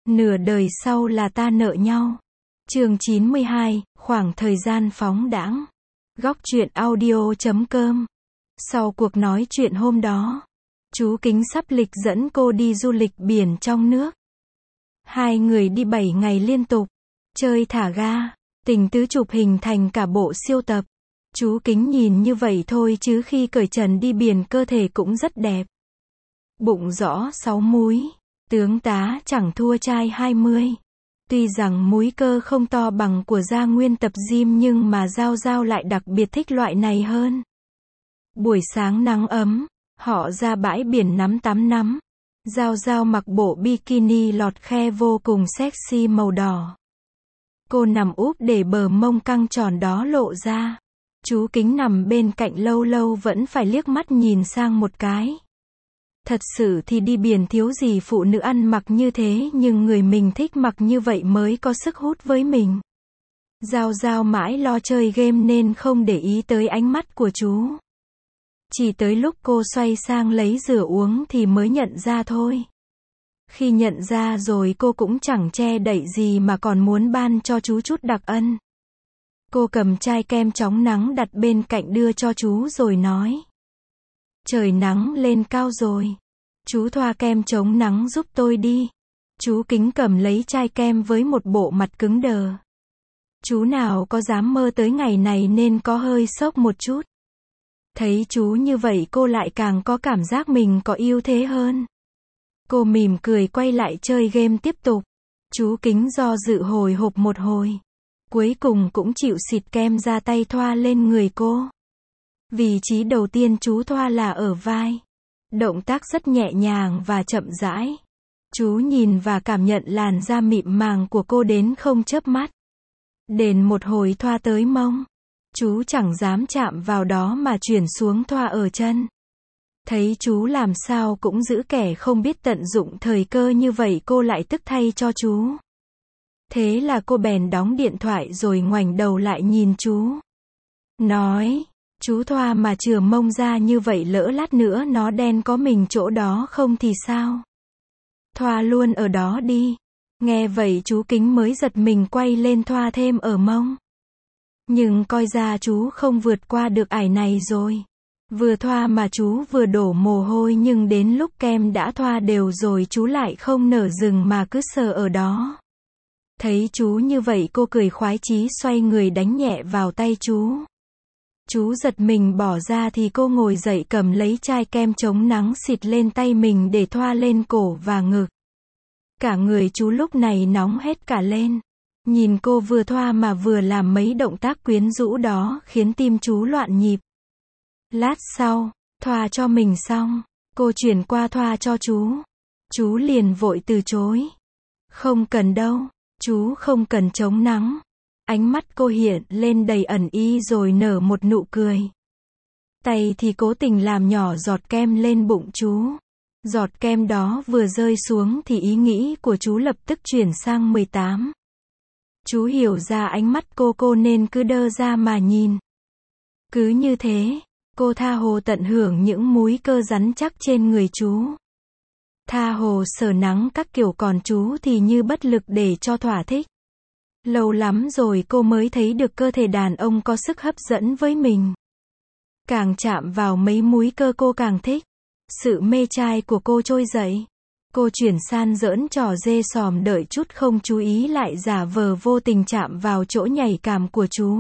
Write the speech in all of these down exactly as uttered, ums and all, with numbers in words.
Nửa đời sau là ta nợ nhau. Chương chín mươi hai, khoảng thời gian phóng đãng. Góc truyện audio chấm com. Sau cuộc nói chuyện hôm đó, chú Kính sắp lịch dẫn cô đi du lịch biển trong nước. Hai người đi bảy ngày liên tục, chơi thả ga, tình tứ chụp hình thành cả bộ siêu tập. Chú Kính nhìn như vậy thôi chứ khi cởi trần đi biển cơ thể cũng rất đẹp. Bụng rõ sáu múi, tướng tá chẳng thua trai hai mươi. Tuy rằng múi cơ không to bằng của Gia Nguyên tập gym nhưng mà Giao Giao lại đặc biệt thích loại này hơn. Buổi sáng nắng ấm, họ ra bãi biển nắm tắm nắm. Giao Giao mặc bộ bikini lọt khe vô cùng sexy màu đỏ. Cô nằm úp để bờ mông căng tròn đó lộ ra. Chú Kính nằm bên cạnh lâu lâu vẫn phải liếc mắt nhìn sang một cái. Thật sự thì đi biển thiếu gì phụ nữ ăn mặc như thế nhưng người mình thích mặc như vậy mới có sức hút với mình. Giao Giao mãi lo chơi game nên không để ý tới ánh mắt của chú. Chỉ tới lúc cô xoay sang lấy rửa uống thì mới nhận ra thôi. Khi nhận ra rồi cô cũng chẳng che đậy gì mà còn muốn ban cho chú chút đặc ân. Cô cầm chai kem chống nắng đặt bên cạnh đưa cho chú rồi nói. Trời nắng lên cao rồi. Chú thoa kem chống nắng giúp tôi đi. Chú Kính cầm lấy chai kem với một bộ mặt cứng đờ. Chú nào có dám mơ tới ngày này nên có hơi sốc một chút. Thấy chú như vậy cô lại càng có cảm giác mình có ưu thế hơn. Cô mỉm cười quay lại chơi game tiếp tục. Chú Kính do dự hồi hộp một hồi. Cuối cùng cũng chịu xịt kem ra tay thoa lên người cô. Vị trí đầu tiên chú thoa là ở vai. Động tác rất nhẹ nhàng và chậm rãi. Chú nhìn và cảm nhận làn da mịn màng của cô đến không chớp mắt. Đến một hồi thoa tới mông. Chú chẳng dám chạm vào đó mà chuyển xuống thoa ở chân. Thấy chú làm sao cũng giữ kẻ không biết tận dụng thời cơ như vậy cô lại tức thay cho chú. Thế là cô bèn đóng điện thoại rồi ngoảnh đầu lại nhìn chú. Nói, chú thoa mà chừa mông ra như vậy lỡ lát nữa nó đen có mình chỗ đó không thì sao? Thoa luôn ở đó đi. Nghe vậy chú Kính mới giật mình quay lên thoa thêm ở mông. Nhưng coi ra chú không vượt qua được ải này rồi. Vừa thoa mà chú vừa đổ mồ hôi nhưng đến lúc kem đã thoa đều rồi chú lại không nở dừng mà cứ sờ ở đó. Thấy chú như vậy cô cười khoái chí xoay người đánh nhẹ vào tay chú. Chú giật mình bỏ ra thì cô ngồi dậy cầm lấy chai kem chống nắng xịt lên tay mình để thoa lên cổ và ngực. Cả người chú lúc này nóng hết cả lên. Nhìn cô vừa thoa mà vừa làm mấy động tác quyến rũ đó khiến tim chú loạn nhịp. Lát sau, thoa cho mình xong, cô chuyển qua thoa cho chú. Chú liền vội từ chối. Không cần đâu, chú không cần chống nắng. Ánh mắt cô hiện lên đầy ẩn ý rồi nở một nụ cười. Tay thì cố tình làm nhỏ giọt kem lên bụng chú. Giọt kem đó vừa rơi xuống thì ý nghĩ của chú lập tức chuyển sang mười tám. Chú hiểu ra ánh mắt cô cô nên cứ đơ ra mà nhìn. Cứ như thế, cô tha hồ tận hưởng những múi cơ rắn chắc trên người chú. Tha hồ sờ nắng các kiểu còn chú thì như bất lực để cho thỏa thích. Lâu lắm rồi cô mới thấy được cơ thể đàn ông có sức hấp dẫn với mình. Càng chạm vào mấy múi cơ cô càng thích. Sự mê trai của cô trôi dậy. Cô chuyển san giỡn trò dê sòm đợi chút không chú ý lại giả vờ vô tình chạm vào chỗ nhạy cảm của chú.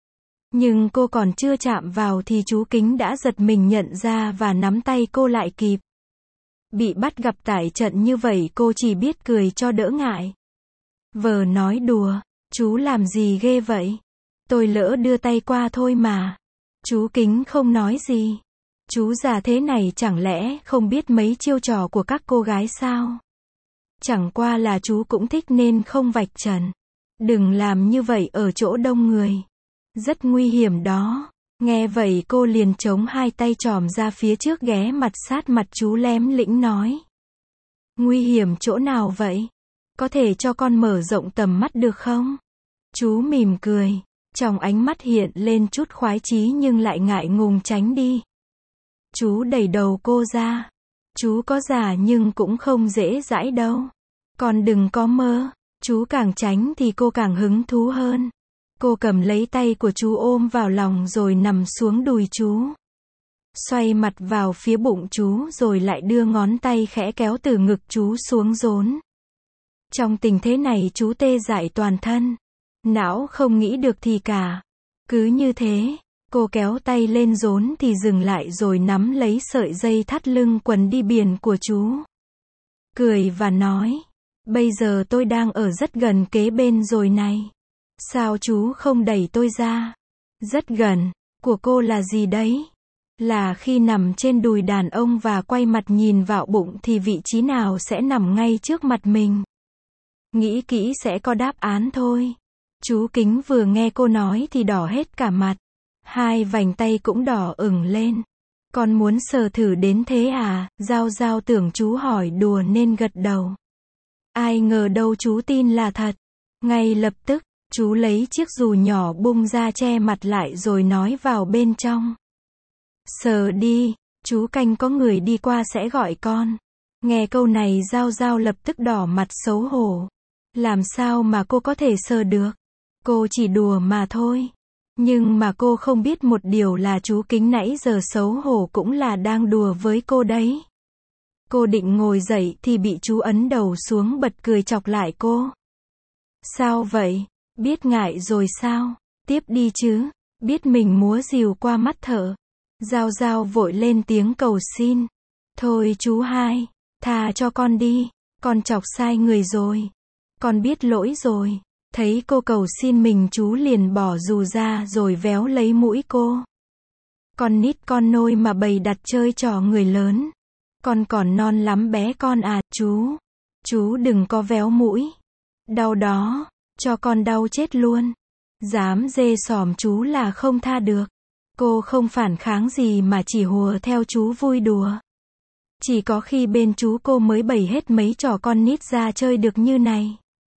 Nhưng cô còn chưa chạm vào thì chú Kính đã giật mình nhận ra và nắm tay cô lại kịp. Bị bắt gặp tại trận như vậy cô chỉ biết cười cho đỡ ngại. Vờ nói đùa, chú làm gì ghê vậy? Tôi lỡ đưa tay qua thôi mà. Chú Kính không nói gì. Chú già thế này chẳng lẽ không biết mấy chiêu trò của các cô gái sao? Chẳng qua là chú cũng thích nên không vạch trần. Đừng làm như vậy ở chỗ đông người. Rất nguy hiểm đó. Nghe vậy cô liền chống hai tay tròm ra phía trước ghé mặt sát mặt chú lém lĩnh nói. Nguy hiểm chỗ nào vậy? Có thể cho con mở rộng tầm mắt được không? Chú mỉm cười. Trong ánh mắt hiện lên chút khoái chí nhưng lại ngại ngùng tránh đi. Chú đẩy đầu cô ra. Chú có già nhưng cũng không dễ dãi đâu. Con đừng có mơ. Chú càng tránh thì cô càng hứng thú hơn. Cô cầm lấy tay của chú ôm vào lòng rồi nằm xuống đùi chú. Xoay mặt vào phía bụng chú rồi lại đưa ngón tay khẽ kéo từ ngực chú xuống rốn. Trong tình thế này chú tê dại toàn thân. Não không nghĩ được thì cả. Cứ như thế, cô kéo tay lên rốn thì dừng lại rồi nắm lấy sợi dây thắt lưng quần đi biển của chú. Cười và nói, bây giờ tôi đang ở rất gần kế bên rồi này. Sao chú không đẩy tôi ra? Rất gần, của cô là gì đấy? Là khi nằm trên đùi đàn ông và quay mặt nhìn vào bụng thì vị trí nào sẽ nằm ngay trước mặt mình? Nghĩ kỹ sẽ có đáp án thôi. Chú Kính vừa nghe cô nói thì đỏ hết cả mặt. Hai vành tay cũng đỏ ửng lên. Con muốn sờ thử đến thế à? Giao Giao tưởng chú hỏi đùa nên gật đầu. Ai ngờ đâu chú tin là thật. Ngay lập tức, chú lấy chiếc dù nhỏ bung ra che mặt lại rồi nói vào bên trong. Sờ đi, chú canh có người đi qua sẽ gọi con. Nghe câu này Giao Giao lập tức đỏ mặt xấu hổ. Làm sao mà cô có thể sờ được? Cô chỉ đùa mà thôi. Nhưng mà cô không biết một điều là chú Kính nãy giờ xấu hổ cũng là đang đùa với cô đấy. Cô định ngồi dậy thì bị chú ấn đầu xuống bật cười chọc lại cô. Sao vậy? Biết ngại rồi sao? Tiếp đi chứ. Biết mình múa rìu qua mắt thợ. Giao Giao vội lên tiếng cầu xin. Thôi chú hai, tha cho con đi. Con chọc sai người rồi. Con biết lỗi rồi. Thấy cô cầu xin mình chú liền bỏ dù ra rồi véo lấy mũi cô. Con nít con nôi mà bày đặt chơi trò người lớn. Con còn non lắm bé con à, chú. Chú đừng có véo mũi. Đau đó, cho con đau chết luôn. Dám dê xỏm chú là không tha được. Cô không phản kháng gì mà chỉ hùa theo chú vui đùa. Chỉ có khi bên chú cô mới bày hết mấy trò con nít ra chơi được như này.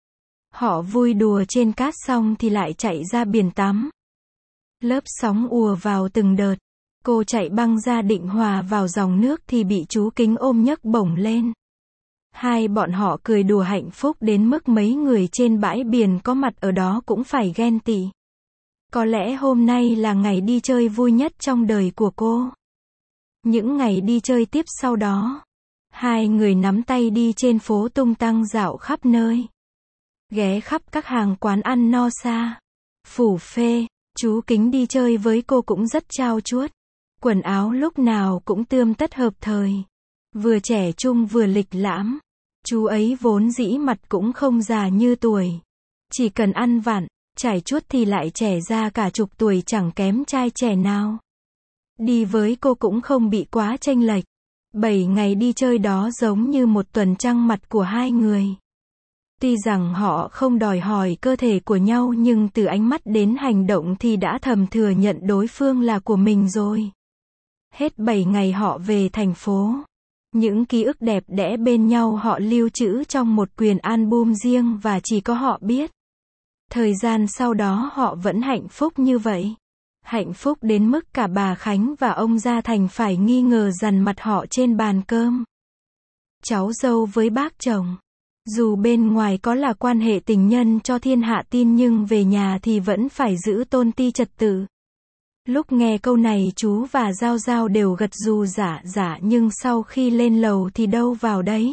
Họ vui đùa trên cát xong thì lại chạy ra biển tắm. Lớp sóng ùa vào từng đợt. Cô chạy băng ra định hòa vào dòng nước thì bị chú Kính ôm nhấc bổng lên. Hai bọn họ cười đùa hạnh phúc đến mức mấy người trên bãi biển có mặt ở đó cũng phải ghen tị. Có lẽ hôm nay là ngày đi chơi vui nhất trong đời của cô. Những ngày đi chơi tiếp sau đó, hai người nắm tay đi trên phố tung tăng dạo khắp nơi. Ghé khắp các hàng quán ăn no xa. Phủ phê, chú Kính đi chơi với cô cũng rất trau chuốt. Quần áo lúc nào cũng tươm tất hợp thời. Vừa trẻ trung vừa lịch lãm. Chú ấy vốn dĩ mặt cũng không già như tuổi. Chỉ cần ăn vặn, trải chuốt thì lại trẻ ra cả chục tuổi chẳng kém trai trẻ nào. Đi với cô cũng không bị quá chênh lệch. Bảy ngày đi chơi đó giống như một tuần trăng mật của hai người. Tuy rằng họ không đòi hỏi cơ thể của nhau nhưng từ ánh mắt đến hành động thì đã thầm thừa nhận đối phương là của mình rồi. Hết bảy ngày họ về thành phố. Những ký ức đẹp đẽ bên nhau họ lưu trữ trong một quyển album riêng và chỉ có họ biết. Thời gian sau đó họ vẫn hạnh phúc như vậy. Hạnh phúc đến mức cả bà Khánh và ông Gia Thành phải nghi ngờ dằn mặt họ trên bàn cơm. Cháu dâu với bác chồng. Dù bên ngoài có là quan hệ tình nhân cho thiên hạ tin nhưng về nhà thì vẫn phải giữ tôn ti trật tự. Lúc nghe câu này chú và Giao Giao đều gật gù dạ dạ nhưng sau khi lên lầu thì đâu vào đấy.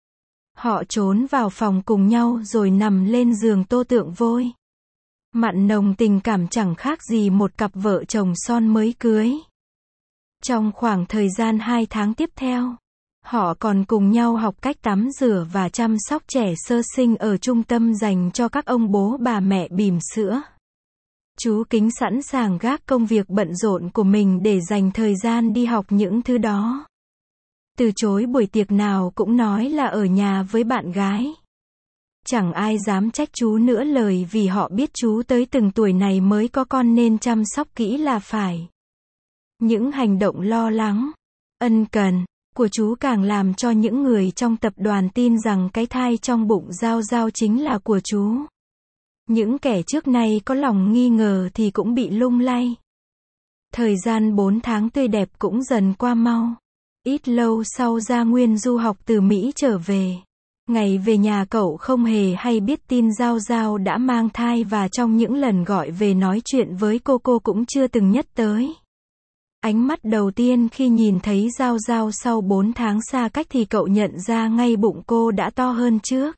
Họ trốn vào phòng cùng nhau rồi nằm lên giường tô tượng vôi. Mặn nồng tình cảm chẳng khác gì một cặp vợ chồng son mới cưới. Trong khoảng thời gian hai tháng tiếp theo, họ còn cùng nhau học cách tắm rửa và chăm sóc trẻ sơ sinh ở trung tâm dành cho các ông bố bà mẹ bỉm sữa. Chú Kính sẵn sàng gác công việc bận rộn của mình để dành thời gian đi học những thứ đó. Từ chối buổi tiệc nào cũng nói là ở nhà với bạn gái. Chẳng ai dám trách chú nữa lời vì họ biết chú tới từng tuổi này mới có con nên chăm sóc kỹ là phải. Những hành động lo lắng, ân cần của chú càng làm cho những người trong tập đoàn tin rằng cái thai trong bụng Giao Giao chính là của chú. Những kẻ trước nay có lòng nghi ngờ thì cũng bị lung lay. Thời gian bốn tháng tươi đẹp cũng dần qua mau. Ít lâu sau Gia Nguyên du học từ Mỹ trở về. Ngày về nhà cậu không hề hay biết tin Giao Giao đã mang thai và trong những lần gọi về nói chuyện với cô cô cũng chưa từng nhắc tới. Ánh mắt đầu tiên khi nhìn thấy Giao Giao sau bốn tháng xa cách thì cậu nhận ra ngay bụng cô đã to hơn trước.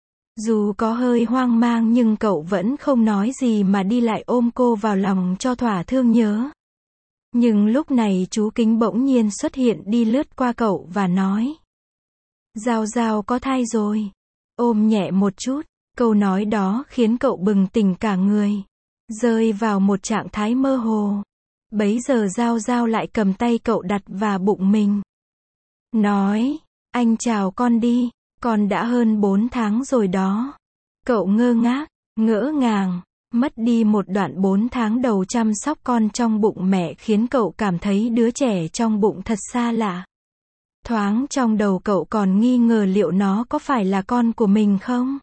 Dù có hơi hoang mang nhưng cậu vẫn không nói gì mà đi lại ôm cô vào lòng cho thỏa thương nhớ. Nhưng lúc này chú Kính bỗng nhiên xuất hiện đi lướt qua cậu và nói: Giao Giao có thai rồi. Ôm nhẹ một chút. Câu nói đó khiến cậu bừng tỉnh cả người, rơi vào một trạng thái mơ hồ. Bấy giờ Giao Giao lại cầm tay cậu đặt vào bụng mình. Nói: Anh chào con đi, con đã hơn bốn tháng rồi đó. Cậu ngơ ngác, ngỡ ngàng. Mất đi một đoạn bốn tháng đầu chăm sóc con trong bụng mẹ khiến cậu cảm thấy đứa trẻ trong bụng thật xa lạ. Thoáng trong đầu cậu còn nghi ngờ liệu nó có phải là con của mình không?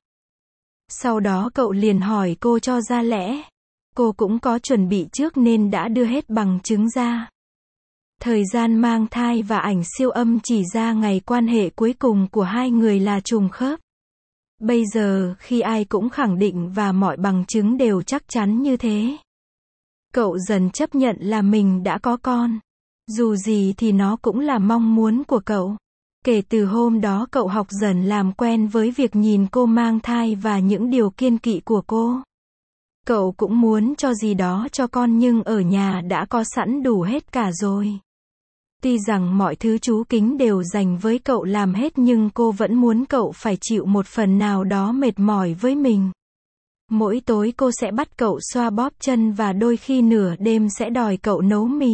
Sau đó cậu liền hỏi cô cho ra lẽ. Cô cũng có chuẩn bị trước nên đã đưa hết bằng chứng ra. Thời gian mang thai và ảnh siêu âm chỉ ra ngày quan hệ cuối cùng của hai người là trùng khớp. Bây giờ, khi ai cũng khẳng định và mọi bằng chứng đều chắc chắn như thế, cậu dần chấp nhận là mình đã có con. Dù gì thì nó cũng là mong muốn của cậu. Kể từ hôm đó cậu học dần làm quen với việc nhìn cô mang thai và những điều kiêng kỵ của cô. Cậu cũng muốn cho gì đó cho con nhưng ở nhà đã có sẵn đủ hết cả rồi. Tuy rằng mọi thứ chú Kính đều dành với cậu làm hết nhưng cô vẫn muốn cậu phải chịu một phần nào đó mệt mỏi với mình. Mỗi tối cô sẽ bắt cậu xoa bóp chân và đôi khi nửa đêm sẽ đòi cậu nấu mì.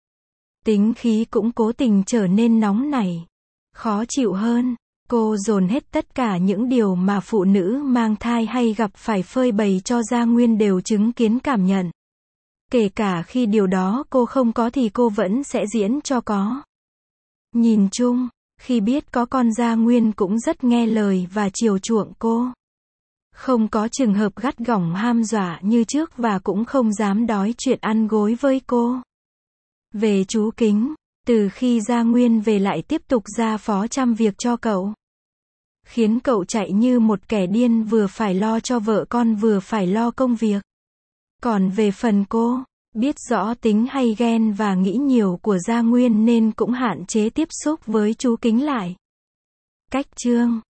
Tính khí cũng cố tình trở nên nóng nảy, khó chịu hơn. Cô dồn hết tất cả những điều mà phụ nữ mang thai hay gặp phải phơi bày cho Gia Nguyên đều chứng kiến cảm nhận. Kể cả khi điều đó cô không có thì cô vẫn sẽ diễn cho có. Nhìn chung, khi biết có con Gia Nguyên cũng rất nghe lời và chiều chuộng cô. Không có trường hợp gắt gỏng ham dọa như trước và cũng không dám đói chuyện ăn gối với cô. Về chú Kính, từ khi Gia Nguyên về lại tiếp tục ra phó chăm việc cho cậu. Khiến cậu chạy như một kẻ điên vừa phải lo cho vợ con vừa phải lo công việc. Còn về phần cô, biết rõ tính hay ghen và nghĩ nhiều của Gia Nguyên nên cũng hạn chế tiếp xúc với chú Kính lại. Cách chương